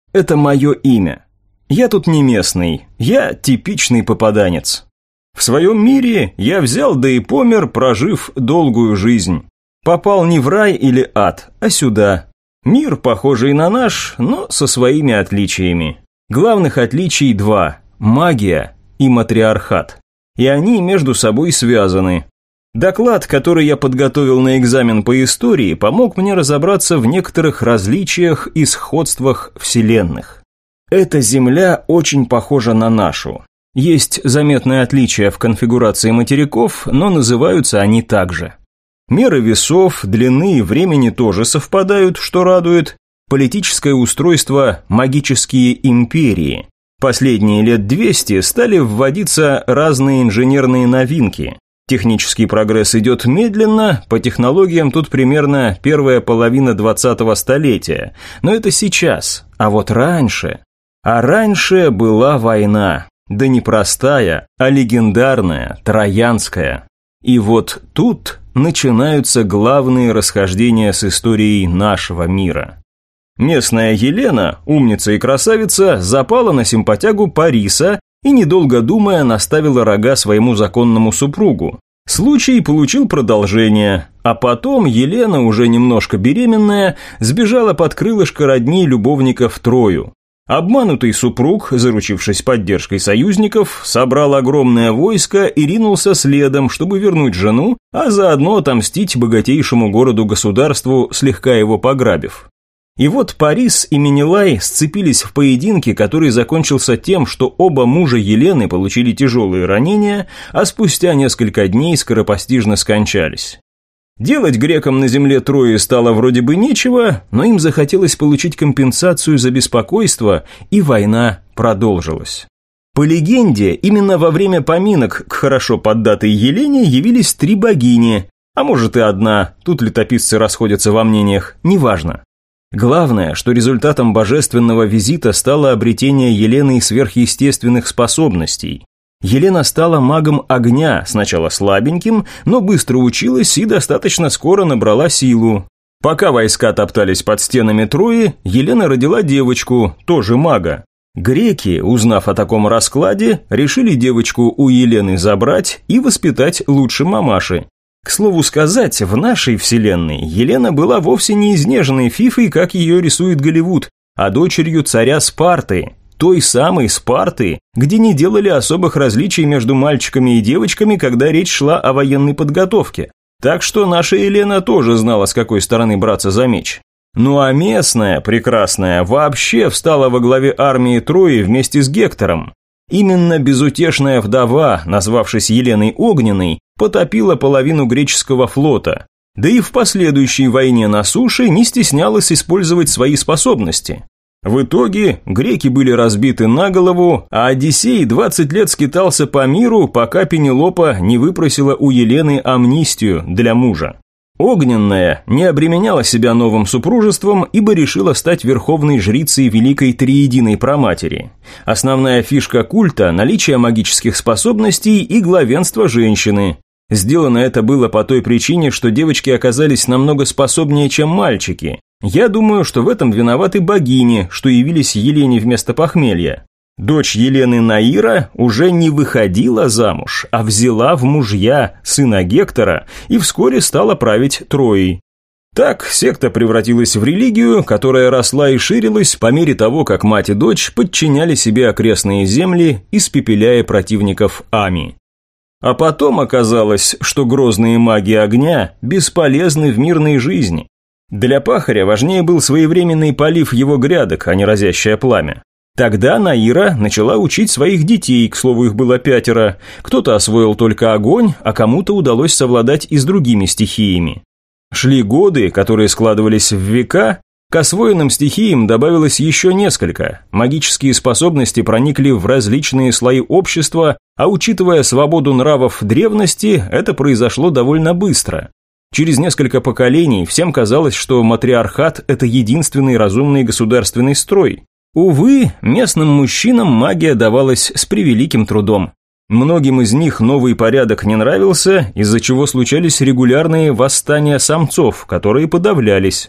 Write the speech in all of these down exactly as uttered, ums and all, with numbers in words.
Это мое имя. Я тут не местный, я типичный попаданец. В своем мире я взял да и помер, прожив долгую жизнь. Попал не в рай или ад, а сюда. Мир похожий на наш, но со своими отличиями. Главных отличий два – магия и матриархат. И они между собой связаны. Доклад, который я подготовил на экзамен по истории, помог мне разобраться в некоторых различиях и сходствах вселенных. Эта Земля очень похожа на нашу. Есть заметные отличия в конфигурации материков, но называются они так же. Меры весов, длины и времени тоже совпадают, что радует. Политическое устройство – магические империи. Последние лет двести стали вводиться разные инженерные новинки. Технический прогресс идет медленно, по технологиям тут примерно первая половина двадцатого столетия. Но это сейчас, а вот раньше... А раньше была война. Да не простая, а легендарная, троянская. И вот тут начинаются главные расхождения с историей нашего мира. Местная Елена, умница и красавица, запала на симпатягу Париса и, недолго думая, наставила рога своему законному супругу. Случай получил продолжение, а потом Елена, уже немножко беременная, сбежала под крылышко родни любовника в Трою. Обманутый супруг, заручившись поддержкой союзников, собрал огромное войско и ринулся следом, чтобы вернуть жену, а заодно отомстить богатейшему городу-государству, слегка его пограбив. И вот Парис и Менелай сцепились в поединке, который закончился тем, что оба мужа Елены получили тяжелые ранения, а спустя несколько дней скоропостижно скончались. Делать грекам на земле Трои стало вроде бы нечего, но им захотелось получить компенсацию за беспокойство, и война продолжилась. По легенде, именно во время поминок к хорошо поддатой Елене явились три богини, а может и одна, тут летописцы расходятся во мнениях, неважно. Главное, что результатом божественного визита стало обретение Еленой сверхъестественных способностей. Елена стала магом огня, сначала слабеньким, но быстро училась и достаточно скоро набрала силу. Пока войска топтались под стенами Трои, Елена родила девочку, тоже мага. Греки, узнав о таком раскладе, решили девочку у Елены забрать и воспитать лучше мамаши. К слову сказать, в нашей вселенной Елена была вовсе не изнеженной фифой, как ее рисует Голливуд, а дочерью царя Спарты. Той самой Спарты, где не делали особых различий между мальчиками и девочками, когда речь шла о военной подготовке. Так что наша Елена тоже знала, с какой стороны браться за меч. Ну а местная, прекрасная, вообще встала во главе армии Трои вместе с Гектором. Именно безутешная вдова, назвавшись Еленой Огненной, потопила половину греческого флота. Да и в последующей войне на суше не стеснялась использовать свои способности. В итоге греки были разбиты на голову, а Одиссей двадцать лет скитался по миру, пока Пенелопа не выпросила у Елены амнистию для мужа. Огненная не обременяла себя новым супружеством, ибо решила стать верховной жрицей Великой Триединой Праматери. Основная фишка культа – наличие магических способностей и главенство женщины. Сделано это было по той причине, что девочки оказались намного способнее, чем мальчики. Я думаю, что в этом виноваты богини, что явились Елене вместо похмелья. Дочь Елены Наира уже не выходила замуж, а взяла в мужья сына Гектора и вскоре стала править Троей. Так секта превратилась в религию, которая росла и ширилась по мере того, как мать и дочь подчиняли себе окрестные земли, испепеляя противников Ами. А потом оказалось, что грозные маги огня бесполезны в мирной жизни. Для пахаря важнее был своевременный полив его грядок, а не разящее пламя. Тогда Наира начала учить своих детей, к слову, их было пятеро. Кто-то освоил только огонь, а кому-то удалось совладать и с другими стихиями. Шли годы, которые складывались в века, к освоенным стихиям добавилось еще несколько. Магические способности проникли в различные слои общества, а учитывая свободу нравов древности, это произошло довольно быстро. Через несколько поколений всем казалось, что матриархат – это единственный разумный государственный строй. Увы, местным мужчинам магия давалась с превеликим трудом. Многим из них новый порядок не нравился, из-за чего случались регулярные восстания самцов, которые подавлялись.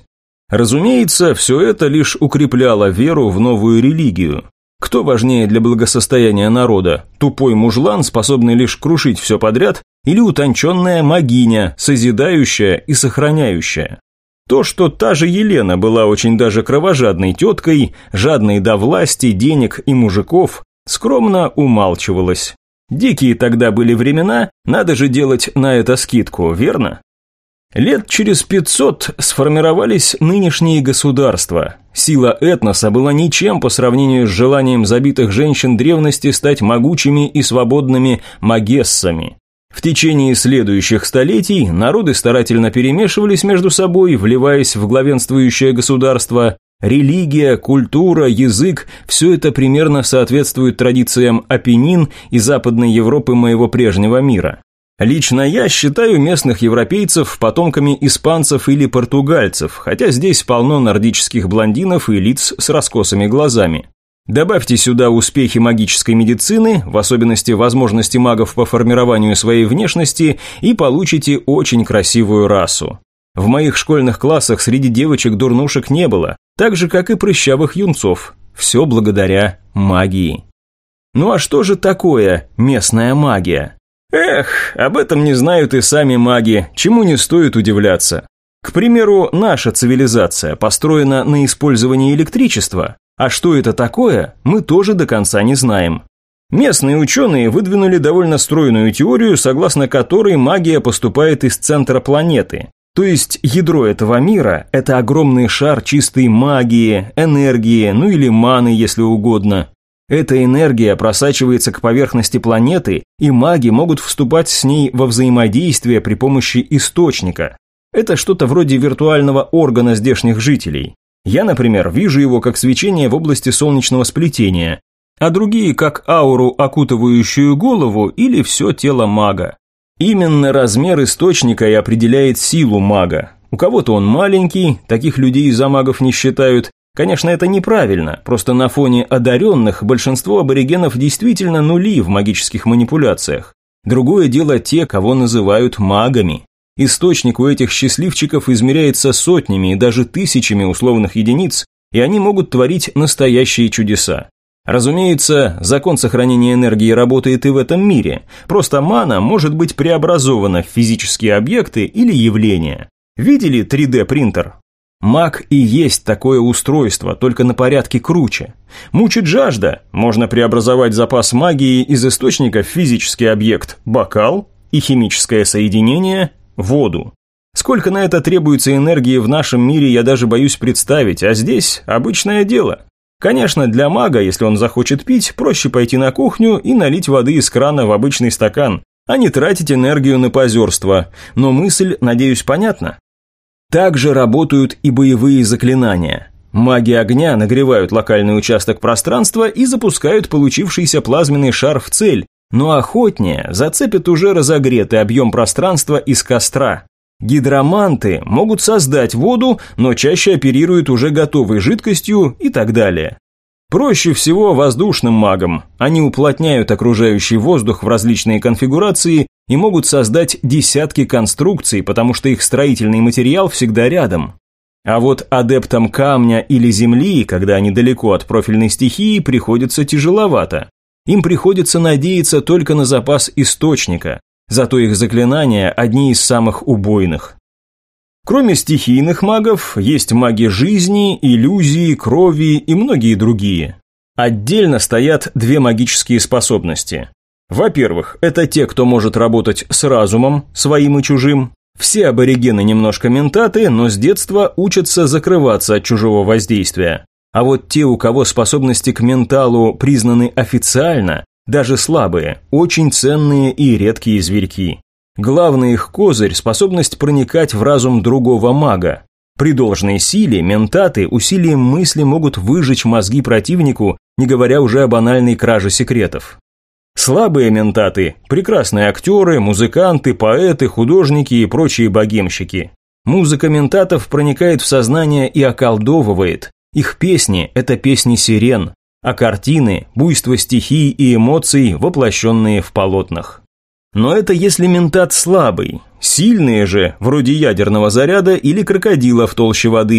Разумеется, все это лишь укрепляло веру в новую религию. Кто важнее для благосостояния народа? Тупой мужлан, способный лишь крушить все подряд, или утонченная магиня, созидающая и сохраняющая? То, что та же Елена была очень даже кровожадной теткой, жадной до власти, денег и мужиков, скромно умалчивалось. Дикие тогда были времена, надо же делать на это скидку, верно? Лет через пятьсот сформировались нынешние государства. Сила этноса была ничем по сравнению с желанием забитых женщин древности стать могучими и свободными магессами. В течение следующих столетий народы старательно перемешивались между собой, вливаясь в главенствующее государство. Религия, культура, язык – все это примерно соответствует традициям Апеннин и Западной Европы моего прежнего мира. Лично я считаю местных европейцев потомками испанцев или португальцев, хотя здесь полно нордических блондинов и лиц с раскосыми глазами. Добавьте сюда успехи магической медицины, в особенности возможности магов по формированию своей внешности, и получите очень красивую расу. В моих школьных классах среди девочек-дурнушек не было, так же, как и прыщавых юнцов. Все благодаря магии. Ну а что же такое местная магия? Эх, об этом не знают и сами маги, чему не стоит удивляться. К примеру, наша цивилизация построена на использовании электричества, а что это такое, мы тоже до конца не знаем. Местные ученые выдвинули довольно стройную теорию, согласно которой магия поступает из центра планеты. То есть ядро этого мира – это огромный шар чистой магии, энергии, ну или маны, если угодно. Эта энергия просачивается к поверхности планеты, и маги могут вступать с ней во взаимодействие при помощи источника. Это что-то вроде виртуального органа здешних жителей. Я, например, вижу его как свечение в области солнечного сплетения, а другие как ауру, окутывающую голову или все тело мага. Именно размер источника и определяет силу мага. У кого-то он маленький, таких людей за магов не считают. Конечно, это неправильно, просто на фоне одаренных большинство аборигенов действительно нули в магических манипуляциях. Другое дело те, кого называют магами. Источник у этих счастливчиков измеряется сотнями и даже тысячами условных единиц, и они могут творить настоящие чудеса. Разумеется, закон сохранения энергии работает и в этом мире, просто мана может быть преобразована в физические объекты или явления. Видели три дэ принтер? Маг и есть такое устройство, только на порядке круче. Мучит жажда, можно преобразовать запас магии из источника в физический объект – бокал, и химическое соединение – воду. Сколько на это требуется энергии в нашем мире, я даже боюсь представить, а здесь обычное дело. Конечно, для мага, если он захочет пить, проще пойти на кухню и налить воды из крана в обычный стакан, а не тратить энергию на позерство. Но мысль, надеюсь, понятна. Также работают и боевые заклинания. Маги огня нагревают локальный участок пространства и запускают получившийся плазменный шар в цель, но охотнее зацепят уже разогретый объем пространства из костра. Гидроманты могут создать воду, но чаще оперируют уже готовой жидкостью и так далее. Проще всего воздушным магам. Они уплотняют окружающий воздух в различные конфигурации и могут создать десятки конструкций, потому что их строительный материал всегда рядом. А вот адептам камня или земли, когда они далеко от профильной стихии, приходится тяжеловато. Им приходится надеяться только на запас источника, зато их заклинания одни из самых убойных. Кроме стихийных магов, есть маги жизни, иллюзии, крови и многие другие. Отдельно стоят две магические способности. Во-первых, это те, кто может работать с разумом, своим и чужим. Все аборигены немножко ментаты, но с детства учатся закрываться от чужого воздействия. А вот те, у кого способности к менталу признаны официально, даже слабые, очень ценные и редкие зверьки. Главный их козырь – способность проникать в разум другого мага. При должной силе ментаты усилием мысли могут выжечь мозги противнику, не говоря уже о банальной краже секретов. Слабые ментаты – прекрасные актеры, музыканты, поэты, художники и прочие богемщики. Музыка ментатов проникает в сознание и околдовывает. Их песни – это песни сирен, а картины – буйство стихий и эмоций, воплощенные в полотнах. Но это если ментат слабый. Сильные же, вроде ядерного заряда или крокодила в толще воды.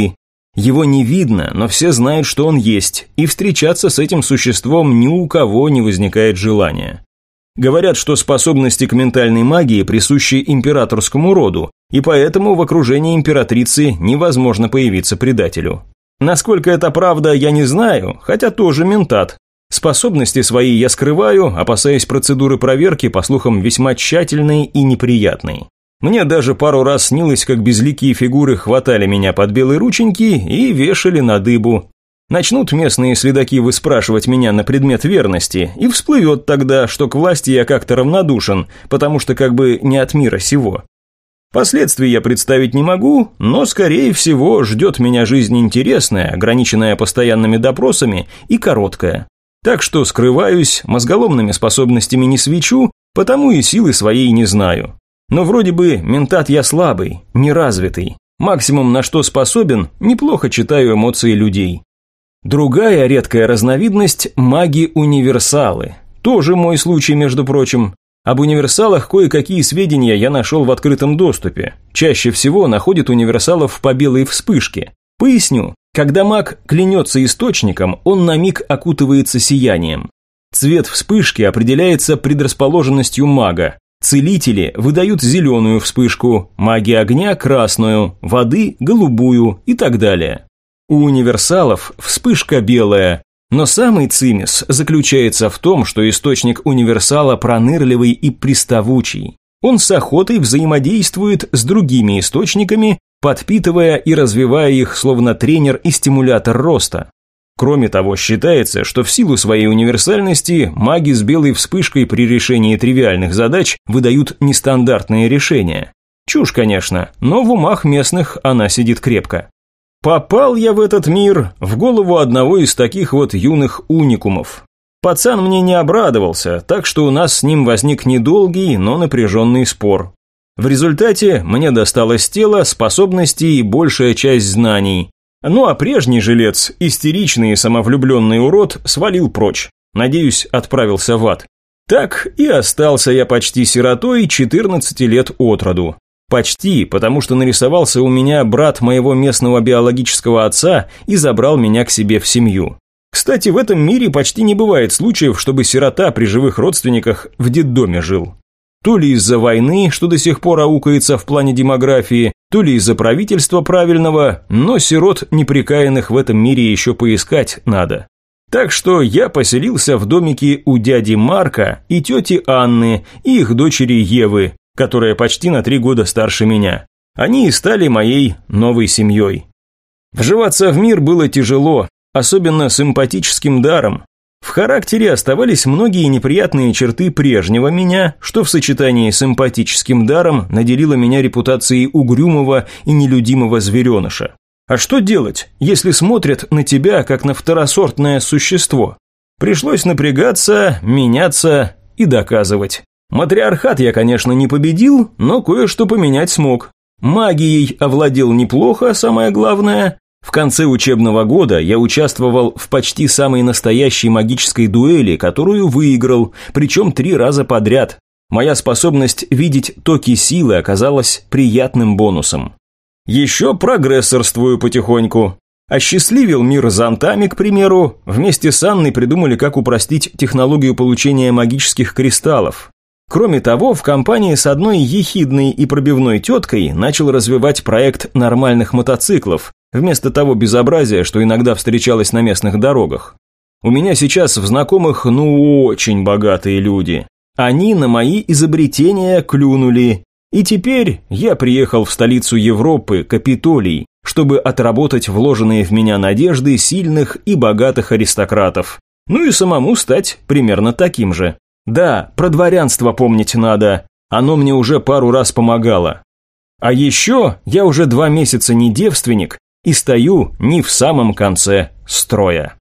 Его не видно, но все знают, что он есть, и встречаться с этим существом ни у кого не возникает желания. Говорят, что способности к ментальной магии присущи императорскому роду, и поэтому в окружении императрицы невозможно появиться предателю. Насколько это правда, я не знаю, хотя тоже ментат. Способности свои я скрываю, опасаясь процедуры проверки, по слухам, весьма тщательной и неприятной. Мне даже пару раз снилось, как безликие фигуры хватали меня под белые рученьки и вешали на дыбу. Начнут местные следаки выспрашивать меня на предмет верности, и всплывет тогда, что к власти я как-то равнодушен, потому что как бы не от мира сего. Последствий я представить не могу, но, скорее всего, ждет меня жизнь интересная, ограниченная постоянными допросами и короткая. Так что скрываюсь, мозголомными способностями не свечу, потому и силы своей не знаю. Но вроде бы ментат я слабый, неразвитый. Максимум, на что способен, неплохо читаю эмоции людей. Другая редкая разновидность – маги-универсалы. Тоже мой случай, между прочим. Об универсалах кое-какие сведения я нашел в открытом доступе. Чаще всего находят универсалов по белой вспышке. Поясню. Когда маг клянется источником, он на миг окутывается сиянием. Цвет вспышки определяется предрасположенностью мага. Целители выдают зеленую вспышку, маги огня – красную, воды – голубую и так далее. У универсалов вспышка белая, но самый цимис заключается в том, что источник универсала пронырливый и приставучий. Он с охотой взаимодействует с другими источниками, подпитывая и развивая их словно тренер и стимулятор роста. Кроме того, считается, что в силу своей универсальности маги с белой вспышкой при решении тривиальных задач выдают нестандартные решения. Чушь, конечно, но в умах местных она сидит крепко. Попал я в этот мир в голову одного из таких вот юных уникумов. Пацан мне не обрадовался, так что у нас с ним возник недолгий, но напряженный спор. В результате мне досталось тело, способности и большая часть знаний. Ну а прежний жилец, истеричный и самовлюбленный урод, свалил прочь. Надеюсь, отправился в ад. Так и остался я почти сиротой четырнадцати лет от роду. Почти, потому что нарисовался у меня брат моего местного биологического отца и забрал меня к себе в семью. Кстати, в этом мире почти не бывает случаев, чтобы сирота при живых родственниках в детдоме жил. То ли из-за войны, что до сих пор аукается в плане демографии, то ли из-за правительства правильного, но сирот неприкаянных в этом мире еще поискать надо. Так что я поселился в домике у дяди Марка и тети Анны и их дочери Евы, которая почти на три года старше меня. Они и стали моей новой семьей. Вживаться в мир было тяжело, особенно с эмпатическим даром. В характере оставались многие неприятные черты прежнего меня, что в сочетании с эмпатическим даром наделило меня репутацией угрюмого и нелюдимого звереныша. А что делать, если смотрят на тебя, как на второсортное существо? Пришлось напрягаться, меняться и доказывать. Матриархат я, конечно, не победил, но кое-что поменять смог. Магией овладел неплохо, самое главное. В конце учебного года я участвовал в почти самой настоящей магической дуэли, которую выиграл, причем три раза подряд. Моя способность видеть токи силы оказалась приятным бонусом. Еще прогрессорствую потихоньку. Осчастливил мир зонтами, к примеру. Вместе с Анной придумали, как упростить технологию получения магических кристаллов. Кроме того, в компании с одной ехидной и пробивной теткой начал развивать проект нормальных мотоциклов, вместо того безобразия, что иногда встречалось на местных дорогах. У меня сейчас в знакомых ну очень богатые люди. Они на мои изобретения клюнули. И теперь я приехал в столицу Европы, Капитолий, чтобы отработать вложенные в меня надежды сильных и богатых аристократов. Ну и самому стать примерно таким же. Да, про дворянство помнить надо, оно мне уже пару раз помогало. А еще я уже два месяца не девственник и стою не в самом конце строя.